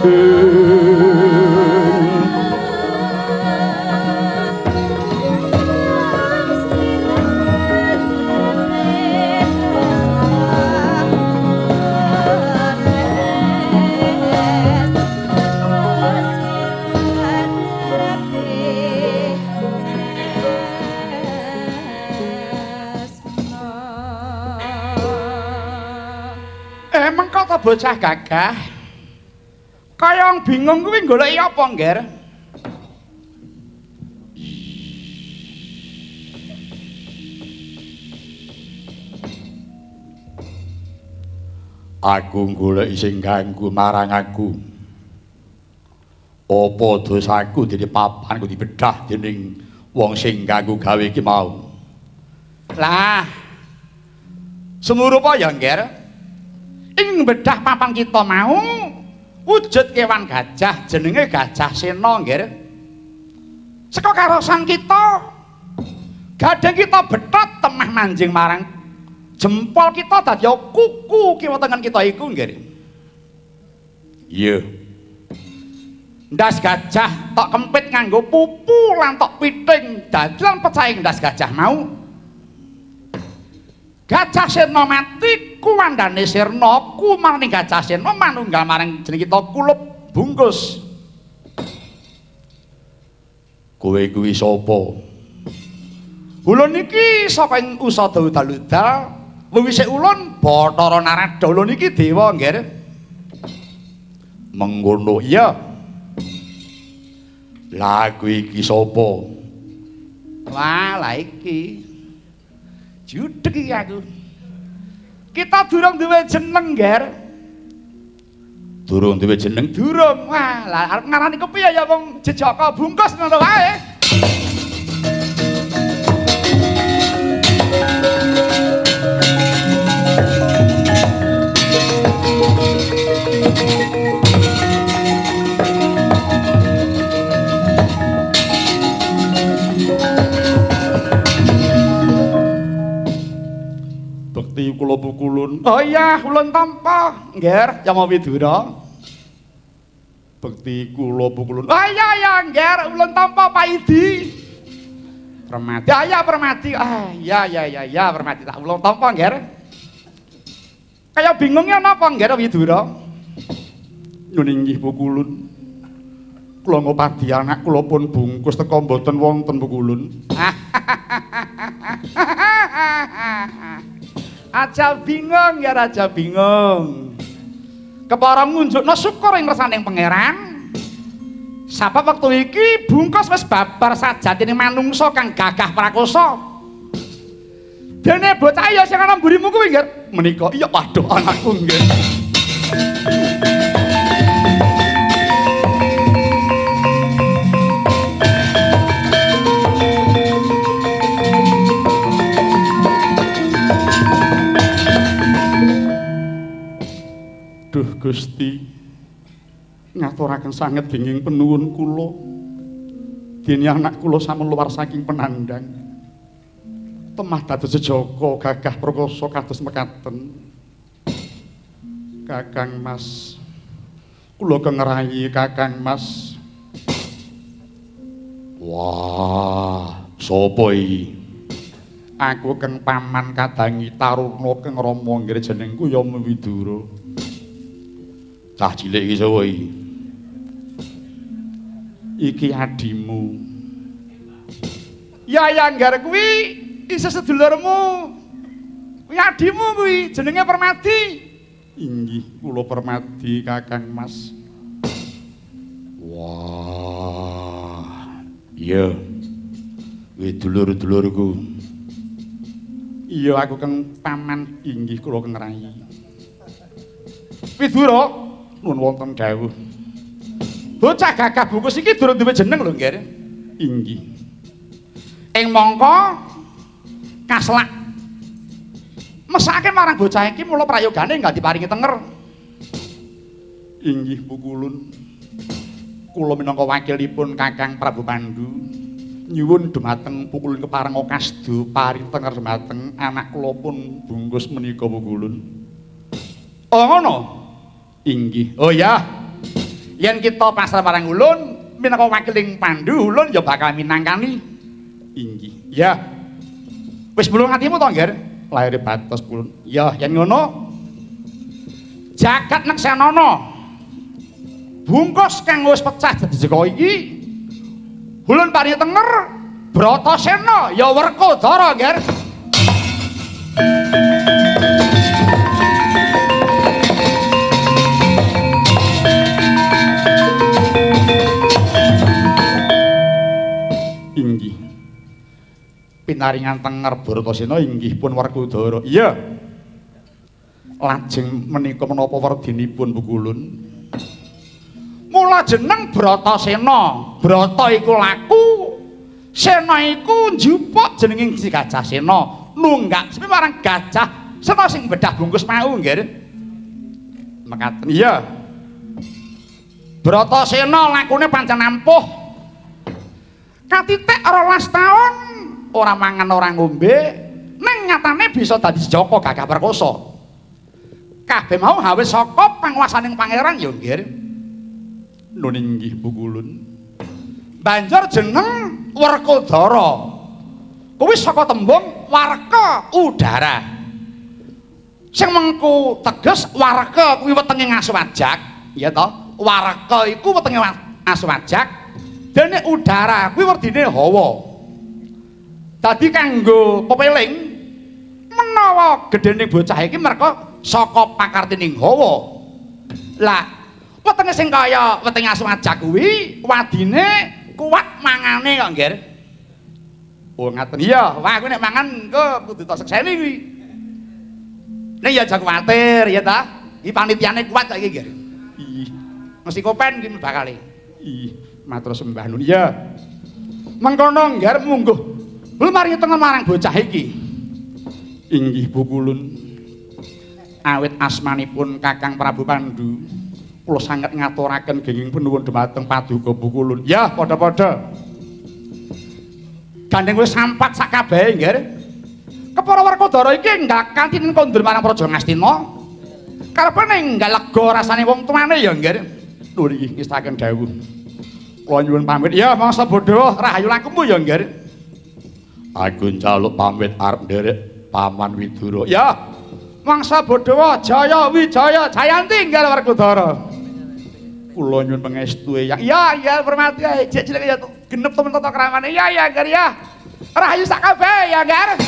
Bocah gagah kaya bingung kuwi goleki apa, Ngger? Aku goleki sing ganggu marang aku. Apa dosaku dene papanku dibedah dening wong sing ganggu gawe iki mau? Lah, semurupa ya, Ngger. Ing bedah papan kita mau wujud kewan gajah jenenge Gajah Sena, Ngger. Saka karosan kita gadeng kita betot temah manjing marang jempol kita dadi kuku kiwa tengen kita iku, Ngger. Iya. Ndas gajah tok kempit nganggo pupu lan tok piting dadelan pecaing ndas gajah mau. Gajah Sena mati kuwandane sirna kumarning Gajah Sena manunggal marang jeneng kita kulup bungkus. Kowe kuwi sapa? Ulun iki saka ing Usada Udal-udal, wiwise ulun Bathara Narada. Ulun iki dewa, Ngger. Mengkono iya. Lah kuwi iki sapa? Wah, lah iki judeg iki aku. Kita durung duwe jeneng, Ngger. Durung duwe jeneng? Durung. Wah, lah arep ngarani kepiye ya wong jejaka bungkus ngono wae. Bekti kula pukulun. Oh iya, ulun tampa, Ngger, Yamawidura. Bekti kula pukulun. Oh iya ya, Ngger, ulun tampa Paidi. Permati. Ah ya Permati. Ah ya Permati tak ulun tampa, Ngger. Kaya bingungnya napa, Ngger Widura? Nyun inggih pukulun. Kula ngopadi anak kula pun bungkus teka mboten wonten pukulun. Aja bingung ya, aja bingung. Kepara ngunjukno syukur ing ngersaning pangeran. Sabab wektu iki bungkus wis babar sajatine manungsa kang gagah prakosa. Dene bocah ya sing ana mburimu kuwi, Ngger. Menika iya waduh anakku, Ngger. Duh Gusti, ngaturaken sanget binging penuwun kula. Dene anak kula sampun luar saking penandang. Temah dados sejaka gagah prakosa kados mekaten. Kakang Mas, kula kengerahi Kakang Mas. Wah, sapa iki? Aku keng paman kadangi Taruna keng Rama nggih jenengku Yamawidura. Cah cilik iki sapa iki? Iki adimu. Ya Ngger kuwi isa sedulurmu. Kuwi adimu kuwi jenenge Permadi. Inggih, kula Permadi Kakang Mas. Wah. Iya. Kuwi dulur-dulurku. Iya aku keng paman inggih kula keng rayi. Widura nuwun wonten dawuh. Bocah gagah bungkus iki durung duwe jeneng lho, Ngger. Inggih. Ing mangka kaslak mesake marang bocah iki mula prayogane enggak diparingi tenger. Inggih pukulun. Kula minangka wakilipun Kakang Prabu Pandu nyuwun dhumateng pukulun kepareng kasdo paring tenger dhumateng anak kula pun bungkus menika pukulun. Oh ngono. Inggih. Oh ya. yen kita pasrah marang ulun minangka wakiling Pandhu ulun ya bakal minangkani. Inggih. Ya. Wis bulung atimu to, Ngger? Lahir batos ulun. Ya, yen ngono jagat neksanana bungkus kang wis pecah dadi jeko iki ulun paringi tenger Bratasena ya Werkodara, Ngger. Inggih. Pinaringan tenger Bratasena inggih pun Werkodara. Iya. Lajeng menika menapa werdinipun Bukulun? Mula jeneng Bratasena. Brata iku laku, Sena iku njupuk jenenging si Gajah Sena. Nunggak sepi marang Gajah Sena sing bedah bungkus mau, nggih. Mekaten iya. Bratasena lakune pancen ampuh. Katitik 12 taun ora mangan ora ngombe, ning nyatane bisa dadi Jaka Gagah Perkasa. Kabeh mau hawe saka panguwasaning pangeran ya, nggih. Nun inggih Bukulun. Banjur jeneng Werkodara. Kuwi saka tembung warga udara. Sing mengku teges warga kuwi wetenge Ngaswajak, ya to? Warga iku wetenge Ngaswajak, dene udara kuwi werdine hawa. Dadi kanggo pepeling menawa gedene bocah iki merga saka pakartining hawa. Lah, wetenge sing kaya wetenge Ngaswajak kuwi wadine kuat mangane kok, Nggih. Oh ngaten iya, wah aku nek mangan engko kudu tak sekseni kuwi. Nek ya aja kuwatir ya ta. Iki panitiane kuat kok iki, Nggih. Ih, mesti kopen iki bakale. Ih, matur sembah nun. Iya. Mengkono nggar mungguh. Lho mari tengen marang bocah iki. Inggih Bukulun. Awit asmanipun Kakang Prabu Pandhu, kula sanget ngaturaken genging panuwun dhumateng Paduka Bukulun. Ya, padha-padha. Gandeng wis sampat sak kabehe, nggih. Kepara Werkodara iki enggak kanthi kondur marang Praja Ngastina. Karepane enggak lega rasane wong tuane ya, nggih. Lho iki ngestaken dawuh. Kula nyuwun pamit. Ya, mangsa bodho rahayu langkungmu ya, nggih. Aku njaluk pamit arep nderek Paman Widura. Ya. Mangsa bodho jaya wijaya jayanti nggih Werkodara. Kula nyuwun pangestu Eyang. Ya, hormati ae. Jek cilik ya genep temen tata kramane. Ya, Gar ya. Rahayu sak kabeh ya, Gar.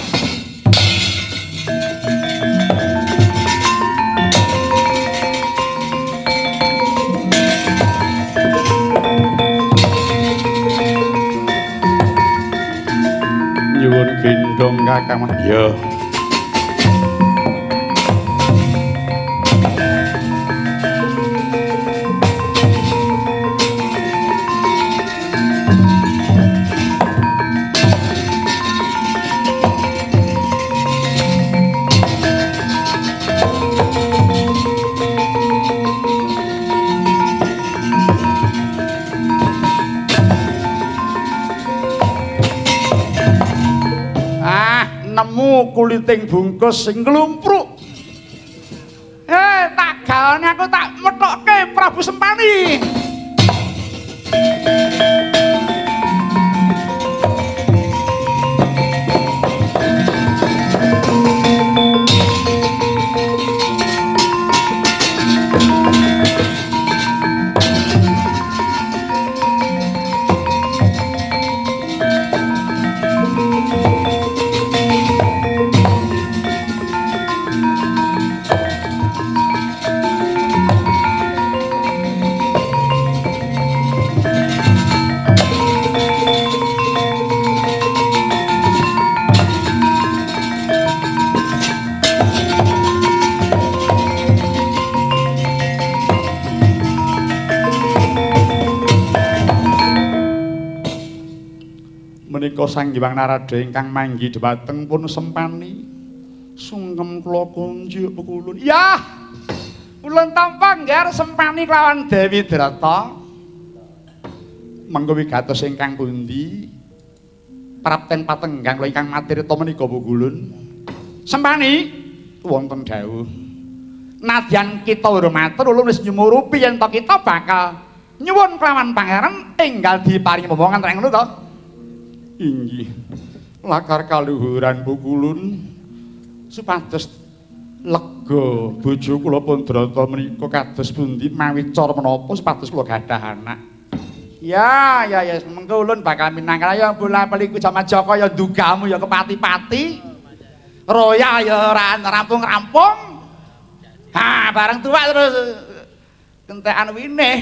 Nyuwun gendong Kakang. Ya. Nemu kuliting bungkus sing klumpruk. Tak gawane aku tak methokke Prabu Sempani. Menika Sang Hyang Narada ingkang manggi dhumateng pun Sempani. Sungkem kula kunjuk Bukulun. Yah. Ulun tampa nggar Sempani kelawan Dewi Drata. Mengko wigatos ingkang pundi? Prapten patenggang kula ingkang matirta menika Bukulun. Sempani wonten dawuh. Nadyan kita hormatur ulun wis nyumurupi yen to kita bakal Nyuwun kelawan pangeran enggal diparingi momongan rek ngono to. Inggih. Lakar kaluhuran Pukulun supados lega bojo kula Pondrata menika kados pundi mawi cara menapa supados kula gadah anak. Ya mengko ulun bakal minangka ya bola peliku jaman Joko ya dugamu ya kepati-pati. Roya ya ora rampung-rampung. Ha, bareng tuwa terus kentekan winih.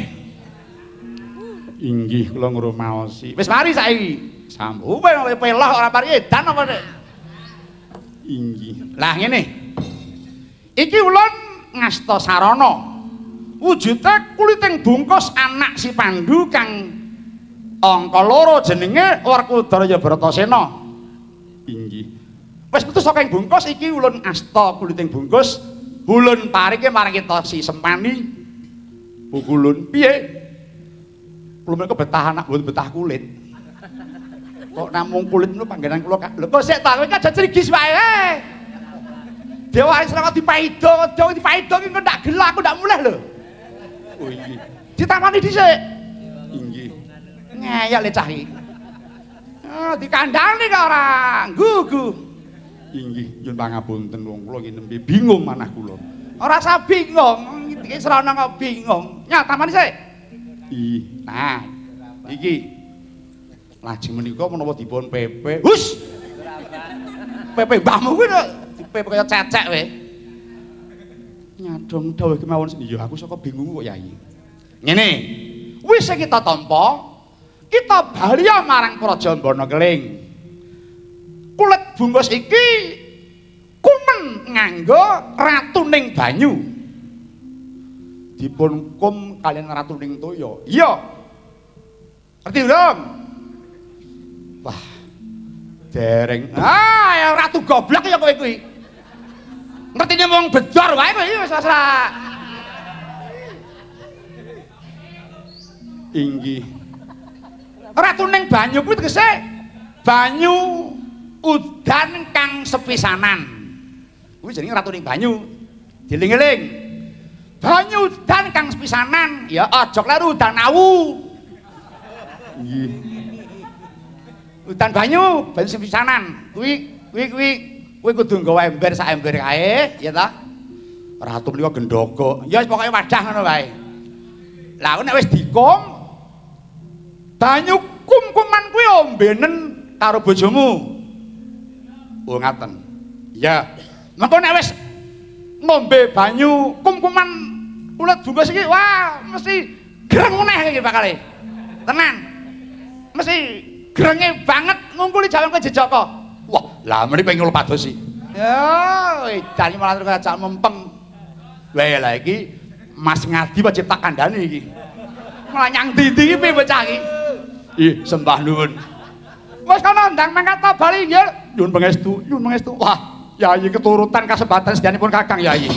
Inggih kula ngrumaosi. Wis mari saiki. Sambu peloh ora pari edan apa nek. Inggih. Lah ngene. Iki ulun ngasta sarana. Wujude kuliting bungkus anak si Pandhu kang angka 2 jenenge Werkudara ya Bratasena. Inggih. Wis putus saka ing bungkus iki ulun asta kuliting bungkus ulun parike marang kita si Sempani. Pukulun Piye? Kula menika betah anak mboten betah kulit. Kok namung kulit niku panggenan kula lho kok sik ta kowe aja crigis wae. Dewa wis ora dipaido ki kok ndak gelak aku ndak mulih lho. Oh inggih. Ditamani dhisik. Inggih. Ngeyel le cah iki. Oh, dikandhani kok ora nggugu. Inggih, nyuwun pangapunten wong kula iki nembe bingung manah kula. Ora usah bingung, iki serana kok bingung. Nyatamani sik. Ih, Nah, iki lajeng menika menapa dipun pepe. Hus. Pepe mbahmu kuwi dipepe kaya cecek we. Nyadong dawuh kemawon ya aku saka bingung kok Yai. Ngene. Wis kita tampa, kita baliya marang Praja Mbanakeling. Kulit bungkus iki kumen nganggo ratuning banyu. Dipun kum kalian ratuning toya. Iya. Ngerti urung? Wah. Dereng. Ah, ya ratu goblok ya kowe kuwi. Ngertine wong bedor wae kowe wis ora. inggih. Ratuning banyu kuwi tegese banyu udan kang sepisanan. Kuwi jenenge ratuning banyu. Dieling-eling. Banyu udan kang sepisanan, ya aja kleru udan awu. Nggih. Udan banyu, banyu sepisanan. Kuwi kudu nggawa ember sak ember kae, ya ta? Ratu menika gendhoga. Ya wis pokoke wadah ngono wae. Lah nek wis dikum banyu kum-kuman kuwi ombenen karo bojomu. Oh ngaten. Ya. Mengko nek wis ngombe banyu kum-kuman ulet bungkus iki wah mesti greng meneh iki bakale. Tenan. Mesti grenge banget ngungkuli jalan ke jejaka. Wah, lah mriki pengen padosi. Ya, edan malah terus ajak mempeng. Wae lah iki Mas Ngadi wajib tak kandhani iki. Malah nyang ndi-ndi iki piye bocah iki? Ih, sembah nuwun. Wis kana ndang mangkat bali nggih. Nyuwun pangestu, nyuwun pangestu. Wah, Yayi keturutan kasebatan sedyanipun Kakang Yayi.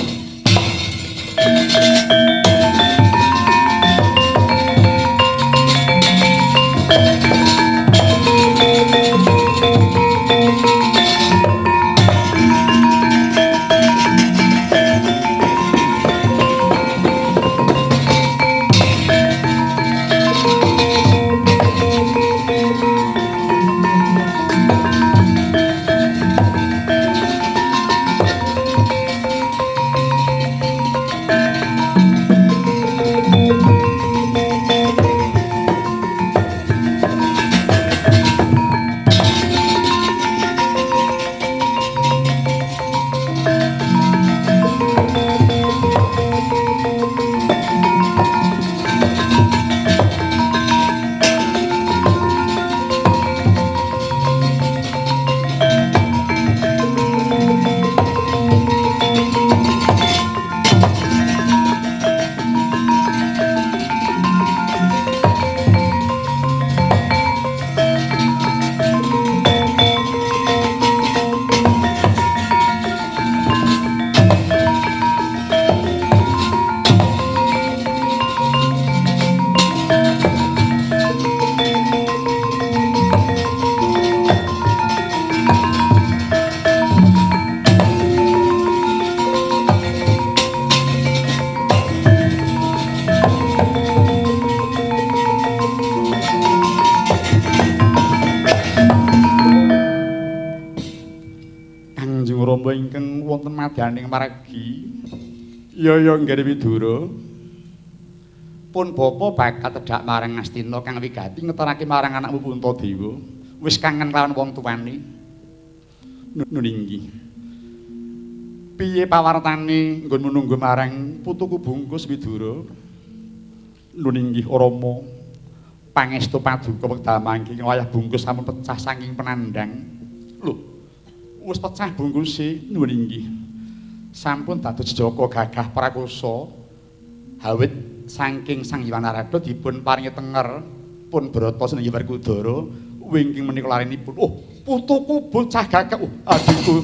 dawa ingkang wonten madyaning margi. Ya nggih Widura. Pun bapa bakal tedhak marang Astina kang wigati ngeterake marang anakmu Puntadewa. Wis kangen lawan wong tuwane. Nuninggi. Piye pawartane nggon menunggu marang putuku bungkus Widura? Nuninggi Rama. Pangestu paduka wekdal mangke wayah bungkus sampun pecah saking penandang. Lho, wis pecah bungkuse nuninggi. Sampun dados Jaka gagah prakosa. Hawit saking Sang Hyang Narada dipun paringi tenger pun Brata senenggih Werkudara wingking menika larenipun. Oh, putuku bocah gagah. Adikku.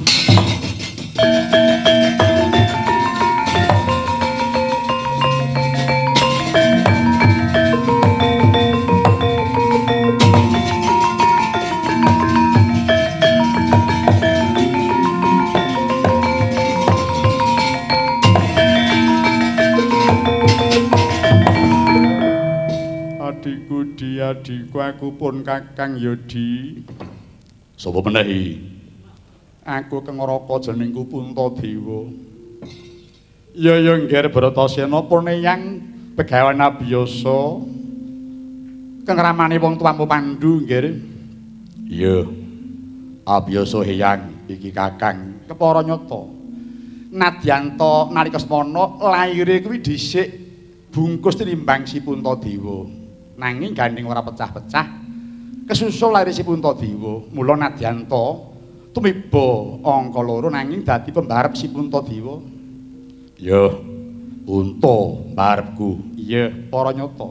Adikku aku pun Kakang Yodi. Sapa meneh? Aku Kang Raka jenengku Puntadewa. Ya nggih Bratasena Purneyang begawan abiyasa. Kang ramane wong tuamu Pandhu nggih. Iya. Abiyasa Hyang iki Kakang kepara nyata. Nadyanta nalika semana laire kuwi dhisik bungkus tinimbang si Puntadewa. Nanging gandeng ora pecah-pecah kesusul lair si Puntadewa. Mula Nadyanta tumiba angka loro nanging dadi pembarep si Puntadewa. Ya, Punta mbarepku. Iya, para nyata.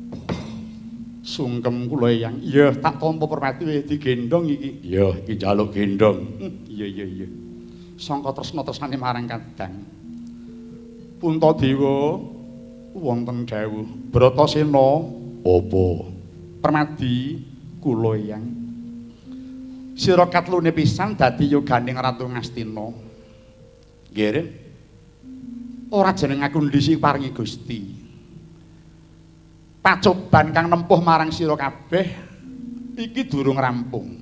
Sungkem kula Hyang. Iya, tak tampa permati wis digendong iki. Iya, iki njaluk gendong. Iya. Sangka tresna-tresnane marang Kadang. Puntadewa wonten dawuh, Bratasena apa permadi kula Hyang sira katlune pisan dadi yoganing Ratu Ngastina. Nggih ora jeneng aku ndisi paringi Gusti. Pacoban kang nempuh marang sira kabeh iki durung rampung.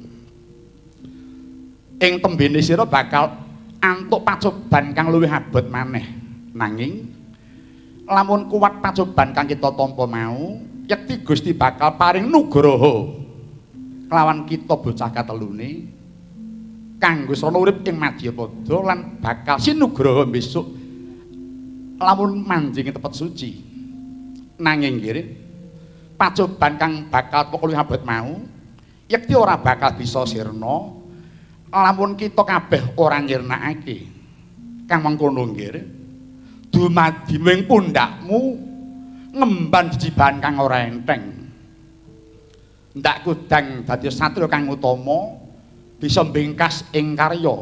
Ing tembene sira bakal antuk pacoban kang luwih abot maneh. Nanging lamun kuwat pacoban kang kita tampa mau yekti Gusti bakal paring nugraha kelawan kita bocah katelune kanggo srana urip ing Madyapada lan bakal sinugraha besok lamun manjing tepet suci. Nanging nggih pacoban kang bakal pokok luwih abot mau yekti ora bakal bisa sirna lamun kita kabeh ora nyirnakake. Kang mangkono nggih dumadi ming pundakmu ngemban jejiban kang ora enteng. Ndak kudang dadi satria kang utama bisa mbingkas ing karya.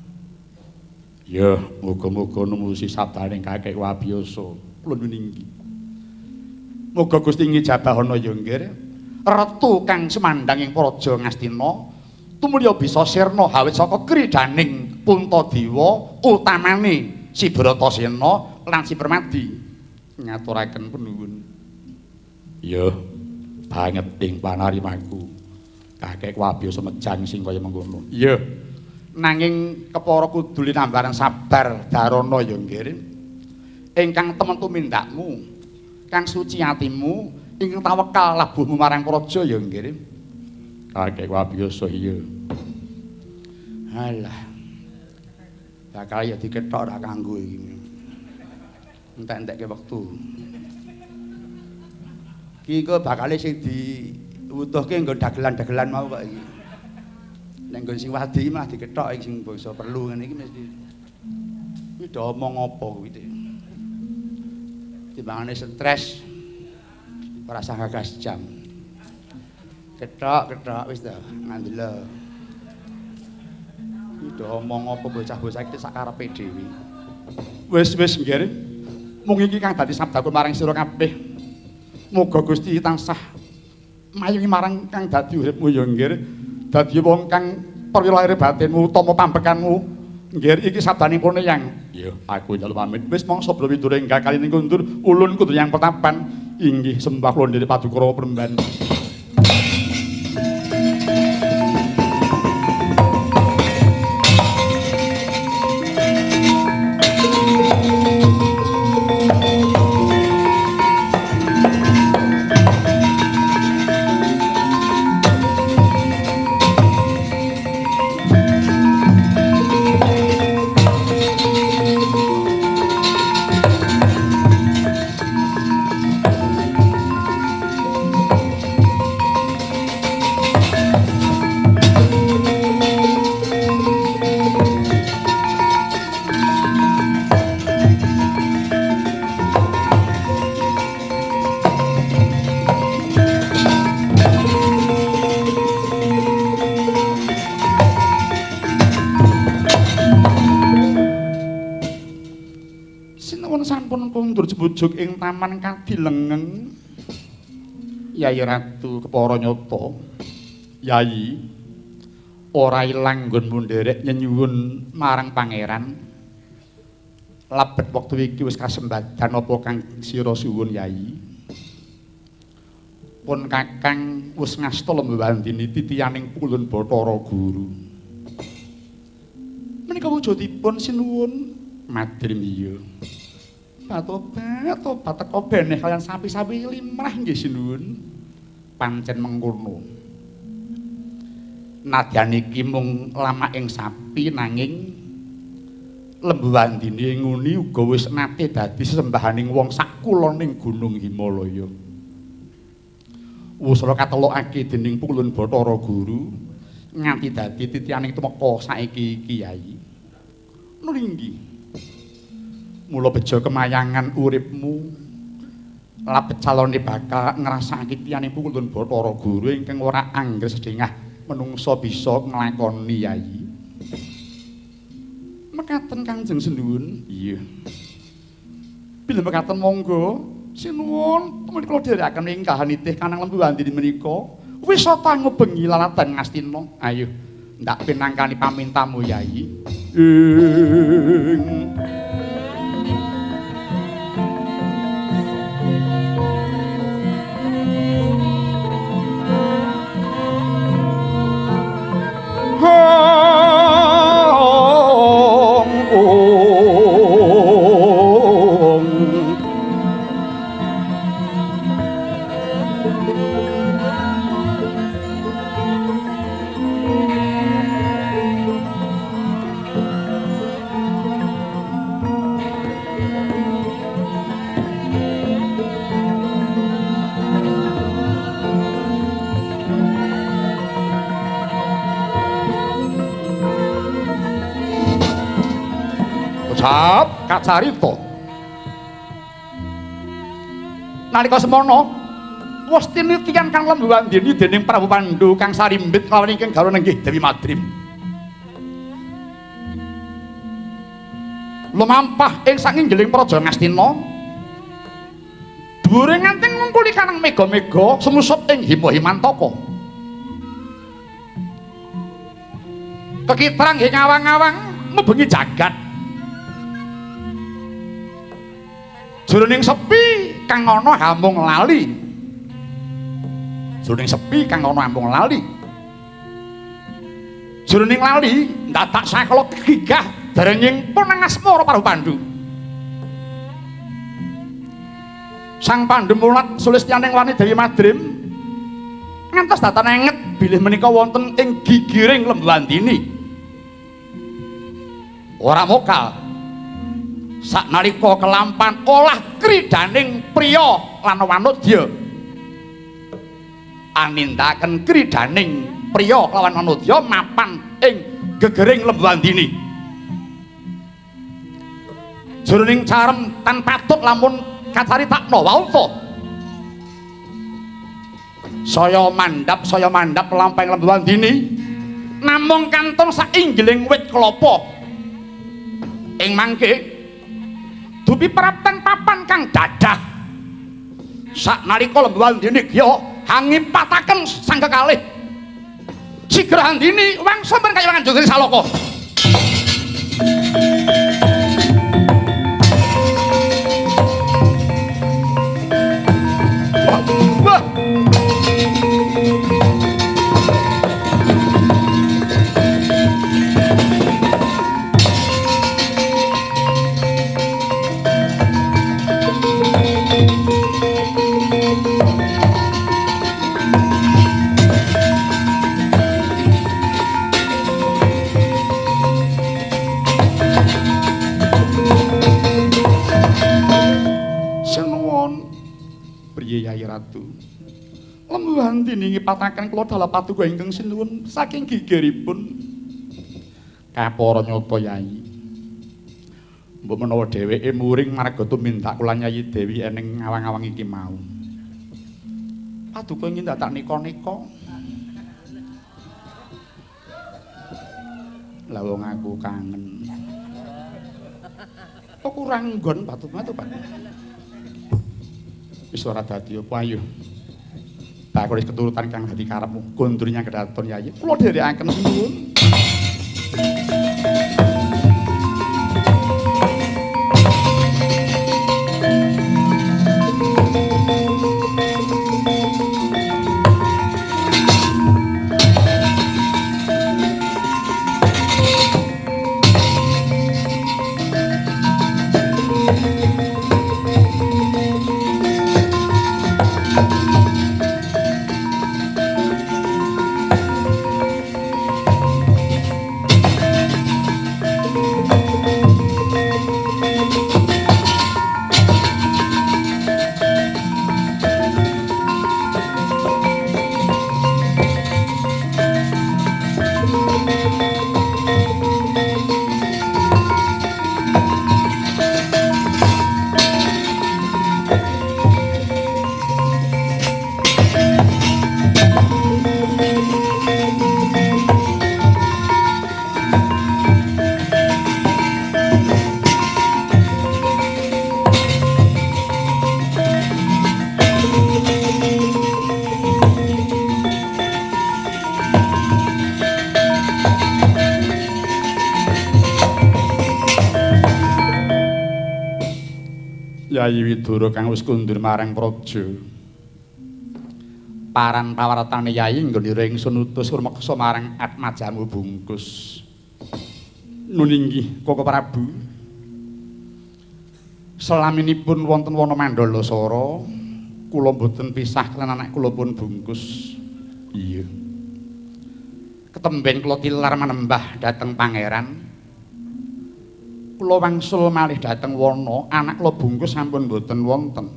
Ya, muga-muga numusi sabdaning kakek wabiyasa kula ninggi. Muga Gusti ngijabahana ya nggih. Retu kang semandang ing Praja Ngastina tumulya bisa sirna hawit saka kridaning Puntadewa utamane si Bratasena lan si Permadi. Ngaturaken penuwun. Ya, banget ing panarimaku. Kakek wabiyasa mejang sing kaya mengkono. Iya. Nanging kepara kudu linambaran sabar darana ya nggih. Ingkang temen tumindakmu, kang suci atimu, ingkang tawekal labuhmu marang praja ya nggih. Kakek wabiyasa iya. Halah. Bakal ya diketok ra kanggo iki. Entek-entekke wektu. Ki kok bakale sing diwutuhke nggo dagelan-dagelan mau kok iki. Nek nggon sing wadi mah dikethok sing basa perlu ngene iki mesti. Kuwi do omong apa kuwi iki. Timbangane stres ora sah gagas jam. Kethok wis ta ngandela. Kuwi do omong apa bocah-bocah iki sak karepe dhewe. Wis nggih. Mung iki kang dadi sabdaku marang sira kabeh. Muga Gusti tansah mayungi marang kang dadi uripmu ya nggih. Dadi wong kang perwira lahir batinmu utama pambekanmu. Nggih iki sabdaning Purneyang. Iya, aku njaluk pamit. Wis mongso Bro Widura enggak kali ning kundur ulun kudu yang pertapan. Inggih sembah kula ndiri Paduka Rawa Premban. sumujuk ing taman kadilengeng. Yai Ratu Kepara Nyata. Yai ora ilang nggonmu nderek nyenyuwun marang pangeran. Labet wektu iki wis kasembadan apa kang sira suwun Yai? Pun Kakang wis ngasta lembandini titiyaning Pulun Bathara Guru. Menika wujudipun sinuwun madrim iya. Tobat teka beneh kalian sapi-sapi limrah nggih sinuwun. Pancen mengkono. Nadyan iki mung lamaking sapi nanging lembu wandine nguni uga wis nate dadi sesembahaning wong sakuloning Gunung Himalaya. Wusra katelokake dening Pulun Bathara Guru nganti dadi titiyaning tumeka saiki Kyai. Nringgi mula beja kemayangan uripmu labet calone bakal ngrasakake tiyane Pulun Bathara Guru ingkang ora angger sedengah menungsa bisa nglakoni Yai. Mekaten Kanjeng Sinuwun. Iya. Bila mekaten monggo sinuwun temeni kula dherekaken ing kahanitih kanang lembu wandini menika wisata ngubengi lalatan Ngastina. Ayo ndak pinangkani pamintamu Yai. Kacarita nalika semana wis tinitian kang lembu wandini dening Prabu Pandhu kang sarimbit lawan ingkang garwa nenggih Dewi Madrim lumampah ing sanginggiling praja Ngastina dhuwure nganti ngungkuli kanang mega-mega sumusup ing Hima-Himantaka kekitrang ing awang-awang mebengi jagat jroning sepi kang ana hamung lali. Jroning sepi kang ana hamung lali. Jroning lali ndadak sakala gegah derenging punang asmara Prabu Pandhu. Sang Pandhu mulat sulistyaning wani Dewi Madrim ngantos datan enget bilih menika wonten ing gigiring lembu wandini. Ora mokal saknalika kelampan olah kridaning priya lan wanodya anindaken kridaning priya lawan wanodya mapan ing gegering lembu wandini jroning carem tan patut lamun kacaritakna waulta saya mandhap lampahing lembu wandini namung kantun sainggiling wit klapa ing mangke dupi prapten papan kang dadah saknalika lembu wandini ya hangipataken sang kekalih sigrandini wangsa men kayangan Jogri Salaka wah Yai Ratu lembu wandini ngipataken kula dalah paduka ingkang sinuwun saking gigiripun Kapara Nyata Yai mbok menawa dheweke muring marga tumindak kula Nyai Dewi eneng awang-awang iki mau paduka ingin dadak nika-nika lah wong aku kangen kok kurang nggon paduka to Pak Wis ora dadi apa ayo. Bakul wis keturutan kang dadi karepmu. Kondur nyang kedaton Yayi. Kula dherekaken sinuwun. Yayi Widara kang wis kundur marang praja. Paran pawartane Yayi nggonira ingsun utus rumeksa marang Atmajamu Bungkus. Nun inggih Koko Prabu. Selaminipun wonten wana Mandalasara, kula boten pisah kaliyan anak kula pun Bungkus. Iya. Ketemben kula tilar manembah dhateng pangeran. Kula wangsul malih dhateng wana, anak kula Bungkus sampun boten wonten.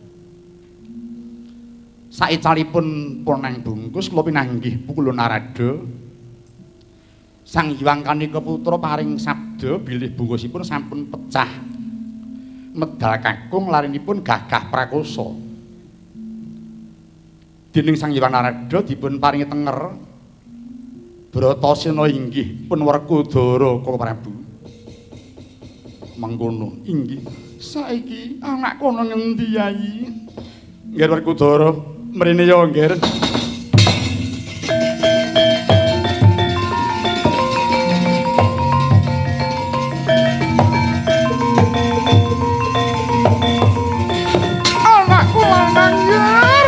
Saicalipun Poneng Bungkus kula pinanggih Pukulun Narada. Sang Hyang Kanika putra paring sabda bilih bungkusipun sampun pecah. Medal kakung larinipun gagah prakosa. Dening Sang Hyang Narada dipun paringi tenger Bratasena inggih pun Werkudara Koko Prabu. Mangkono inggih. Saiki anak kono ngendi Yayi? Nggih Werkudara, mrene ya nggih. Anakku lanang nggih.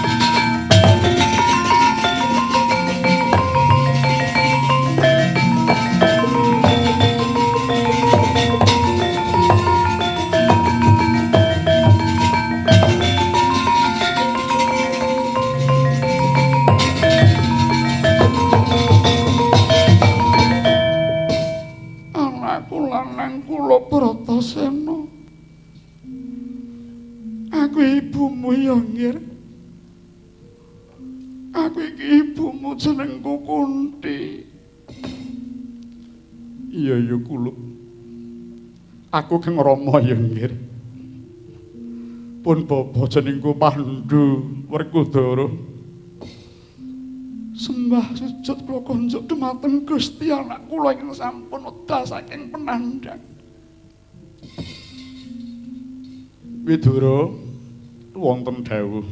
Kula Bratasena. Aku ibumu ya nggih. Aku iki ibumu jenengku Kunti. Iya ya kula. Aku Kang Rama ya nggih. Pun bapa jenengku Pandhu Werkudara. Sembah sujud kula konjuk dumateng Gusti anak kula ingkang sampun wedal saking penandhang. Widara wonten dawuh.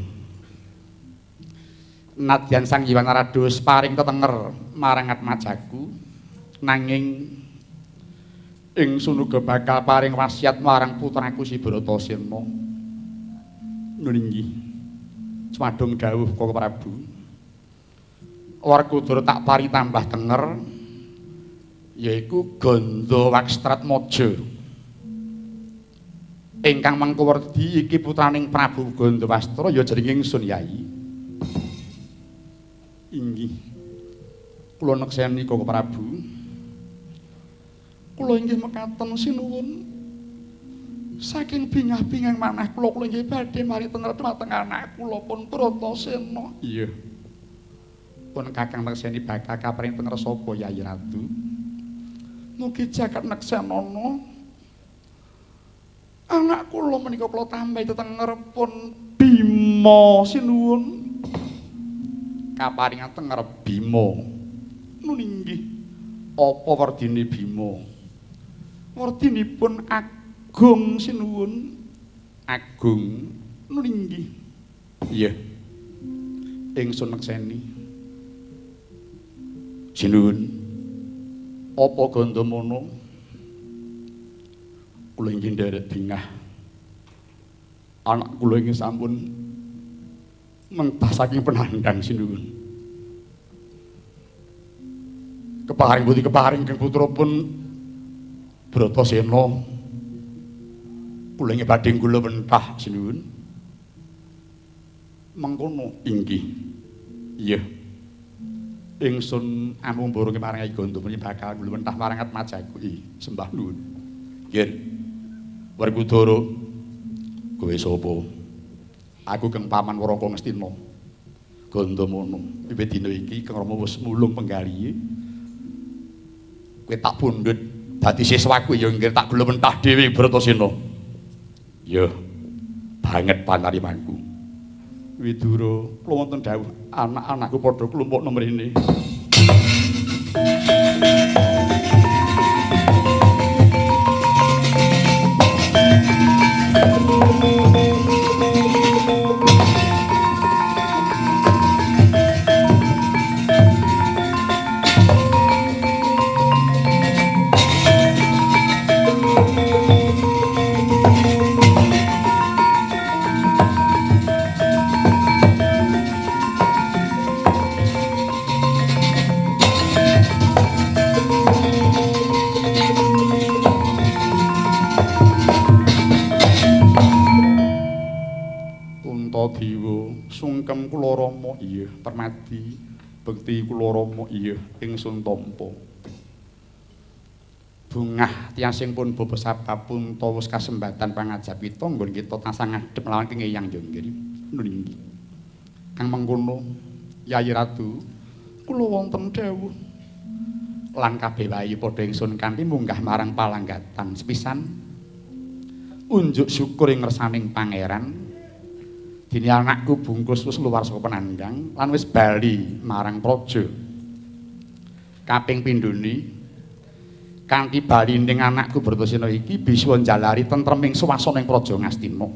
Nadyan Sang Hyang Narada wis paring tetenger marang Atmajaku, nanging ingsun uga bakal paring wasiat marang putraku si Bratasena. Nun inggih. Sumadung dawuh Koko Prabu. Werkudara tak pari tambah tenger yaiku Ganda Wakstratmaja. Ingkang mangkuwerdi iki putraning Prabu Gandawastra ya jeneng ingsun Yayi. Inggih. Kula nekseni Koko Prabu. Kula inggih mekaten sinuwun. Saking bingah-bingah manah kula inggih badhe mari tenger dhumateng anak kula pun Bratasena. Iya. Pun Kakang nekseni bakal kaparing tenger sapa Yayi Ratu. Mugi jagat neksanana. Anak kula menika kula tambahi tetenger pun Bima sinuwun. Kaparingan tenger Bima. Nun inggih. Apa werdine Bima? Werdinipun Agung sinuwun. Agung Nulinggi. Iya. Ingsun nekseni. Jinuwun. Apa Gandamono? Kula inggih nderek bingah. Anak kula inggih sampun mentah saking penandang sinuwun. Keparing putih keparing keng putra pun Bratasena. Kula inggih badhe kula mentah sinuwun. Mengkono inggih. Iya. Ingsun amung borong marangi Gandamono bakal kula mentah marangat majaku. Sembah nuwun. Nggih. Werkudara kowe sapa? Aku Kang Paman Waraka Ngastina. Gandamono. Wiwit dina iki Kang Rama wis mulung penggalihe. Kowe tak pundhut dadi siswaku ya nggih tak gelem mentah dhewe Bratasena. Ya. Banget panarimanku. Widura, kula wonten dawuh anak-anakku padha klumpuk nemrene. Sungkem kula Rama iya permadi bekti kula Rama iya ingsun tampa bungah tiasing pun bapa sabab pun tawus kasembatan pangajapita nggon kita tansah ngadhep lawan kengeyang yo nggih nggih kang mengkono Yayi Ratu kula wonten dawuh lan kabeh wayi padha ingsun kanthi munggah marang palanggatan sepisan unjuk syukur ing ngersaning pangeran. Dini anakku bungkus wis luwar saka penandang lan wis bali marang praja. Kaping pindhone kanthi bali ning anakku Bratasena iki bisa njalari tentreming suwasaning praja Ngastina.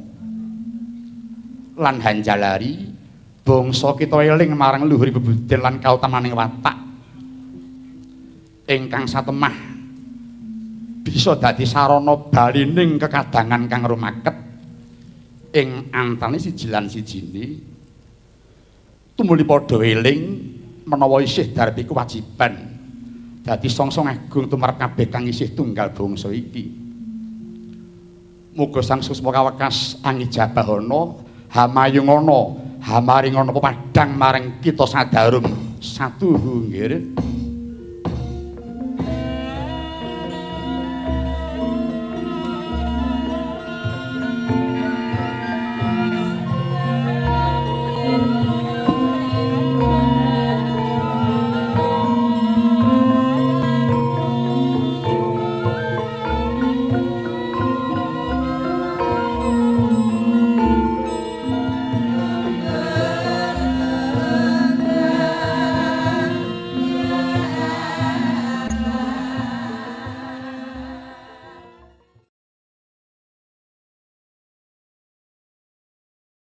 Lan hanjalari bangsa kita eling marang luhur bebudhen lan kautamaning watak ingkang satemah bisa dadi sarana balining kekadangan kang rumaket ing antane siji lan sijine tumuli padha eling menawa isih darbi kewajiban dadi songsong agung tumrap kabeh kang isih tunggal bangsa iki. Muga Sang Susma kawekas angijabahana hamayungana hamaringana pepadhang marang kita sadarum satuhu nggih.